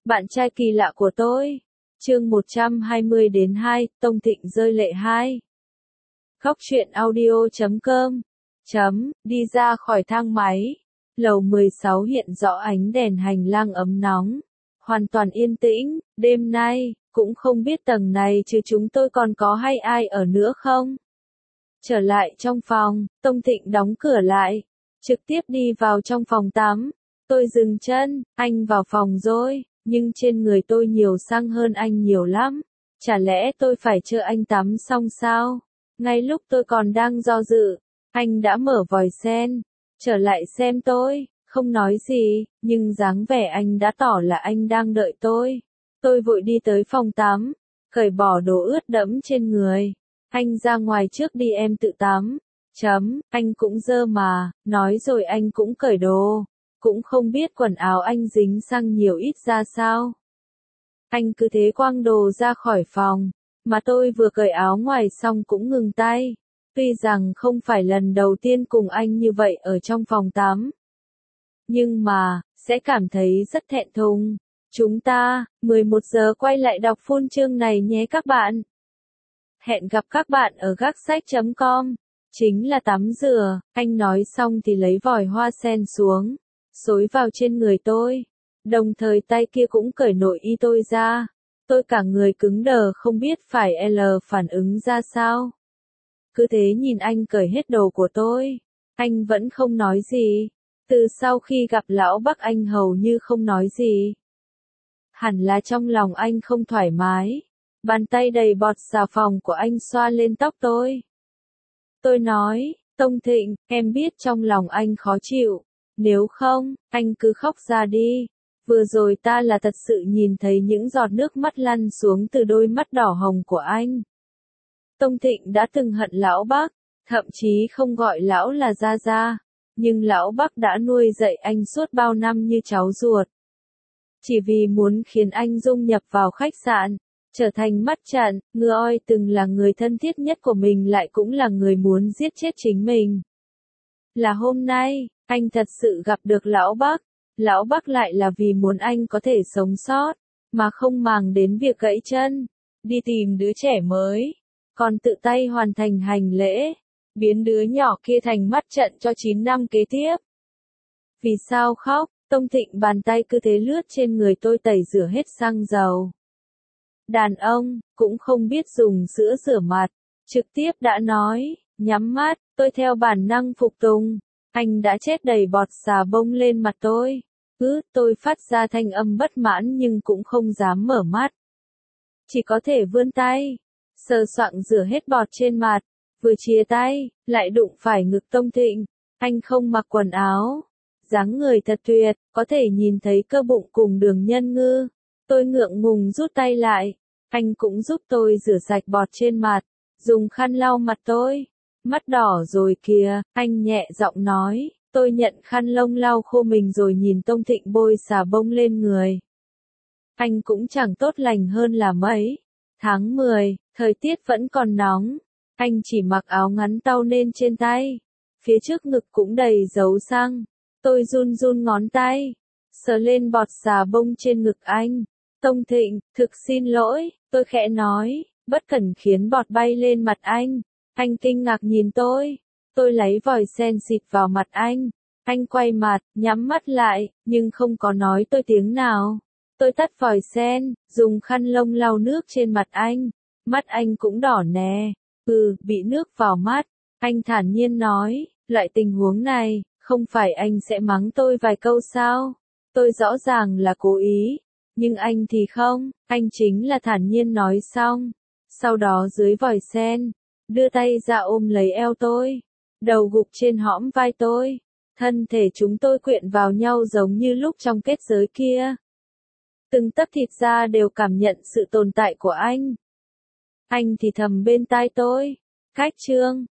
Bạn trai kỳ lạ của tôi. Chương 120 đến 2, Tông Thịnh rơi lệ 2. Khóc chuyện audio.com. Đi ra khỏi thang máy. Lầu 16 hiện rõ ánh đèn hành lang ấm nóng. Hoàn toàn yên tĩnh, đêm nay, cũng không biết tầng này chứ chúng tôi còn có hay ai ở nữa không. Trở lại trong phòng, Tông Thịnh đóng cửa lại. Trực tiếp đi vào trong phòng tắm. Tôi dừng chân, anh vào phòng rồi. Nhưng trên người tôi nhiều xăng hơn anh nhiều lắm. Chả lẽ tôi phải chờ anh tắm xong sao? Ngay lúc tôi còn đang do dự, anh đã mở vòi sen, trở lại xem tôi, không nói gì, nhưng dáng vẻ anh đã tỏ là anh đang đợi tôi. Tôi vội đi tới phòng tắm, cởi bỏ đồ ướt đẫm trên người. Anh ra ngoài trước đi em tự tắm. Anh cũng dơ mà, nói rồi anh cũng cởi đồ. Cũng không biết quần áo anh dính xăng nhiều ít ra sao. Anh cứ thế quăng đồ ra khỏi phòng, mà tôi vừa cởi áo ngoài xong cũng ngừng tay. Tuy rằng không phải lần đầu tiên cùng anh như vậy ở trong phòng tắm. Nhưng mà, sẽ cảm thấy rất thẹn thùng. Chúng ta, 11 giờ quay lại đọc full chương này nhé các bạn. Hẹn gặp các bạn ở gác sách.com. Chính là tắm rửa, anh nói xong thì lấy vòi hoa sen xuống. Xối vào trên người tôi. Đồng thời tay kia cũng cởi nội y tôi ra. Tôi cả người cứng đờ không biết phải phản ứng ra sao. Cứ thế nhìn anh cởi hết đồ của tôi. Anh vẫn không nói gì. Từ sau khi gặp lão Bắc anh hầu như không nói gì. Hẳn là trong lòng anh không thoải mái. Bàn tay đầy bọt xà phòng của anh xoa lên tóc tôi. Tôi nói, Tông Thịnh, em biết trong lòng anh khó chịu. Nếu không, anh cứ khóc ra đi. Vừa rồi ta là thật sự nhìn thấy những giọt nước mắt lăn xuống từ đôi mắt đỏ hồng của anh. Tông Thịnh đã từng hận lão Bắc, thậm chí không gọi lão là Gia Gia. Nhưng lão Bắc đã nuôi dạy anh suốt bao năm như cháu ruột. Chỉ vì muốn khiến anh dung nhập vào khách sạn, trở thành mắt trận, ngựa oi từng là người thân thiết nhất của mình lại cũng là người muốn giết chết chính mình. Là hôm nay, anh thật sự gặp được lão Bắc lại là vì muốn anh có thể sống sót, mà không màng đến việc gãy chân, đi tìm đứa trẻ mới, còn tự tay hoàn thành hành lễ, biến đứa nhỏ kia thành mắt trận cho 9 năm kế tiếp. Vì sao khóc? Tông Thịnh bàn tay cứ thế lướt trên người tôi tẩy rửa hết xăng dầu. Đàn ông, cũng không biết dùng sữa rửa mặt, trực tiếp đã nói, nhắm mắt, tôi theo bản năng phục tùng. Anh đã chết đầy bọt xà bông lên mặt tôi. Tôi phát ra thanh âm bất mãn nhưng cũng không dám mở mắt. Chỉ có thể vươn tay, sờ soạng rửa hết bọt trên mặt, vừa chia tay, lại đụng phải ngực Tông Thịnh. Anh không mặc quần áo, dáng người thật tuyệt, có thể nhìn thấy cơ bụng cùng đường nhân ngư. Tôi ngượng ngùng rút tay lại, anh cũng giúp tôi rửa sạch bọt trên mặt, dùng khăn lau mặt tôi. Mắt đỏ rồi kìa, anh nhẹ giọng nói, tôi nhận khăn lông lau khô mình rồi nhìn Tông Thịnh bôi xà bông lên người. Anh cũng chẳng tốt lành hơn là mấy. Tháng 10, thời tiết vẫn còn nóng. Anh chỉ mặc áo ngắn tau nên trên tay. Phía trước ngực cũng đầy dấu xăng. Tôi run run ngón tay, sờ lên bọt xà bông trên ngực anh. Tông Thịnh, thực xin lỗi, tôi khẽ nói, bất cẩn khiến bọt bay lên mặt anh. Anh kinh ngạc nhìn tôi lấy vòi sen xịt vào mặt anh. Anh quay mặt, nhắm mắt lại, nhưng không có nói tôi tiếng nào. Tôi tắt vòi sen, dùng khăn lông lau nước trên mặt anh. Mắt anh cũng đỏ nè. Bị nước vào mắt. Anh thản nhiên nói, loại tình huống này, không phải anh sẽ mắng tôi vài câu sao? Tôi rõ ràng là cố ý. Nhưng anh thì không, anh chính là thản nhiên nói xong. Sau đó dưới vòi sen, đưa tay ra ôm lấy eo tôi, đầu gục trên hõm vai tôi, thân thể chúng tôi quyện vào nhau giống như lúc trong kết giới kia. Từng tấc thịt da đều cảm nhận sự tồn tại của anh. Anh thì thầm bên tai tôi, cách chương,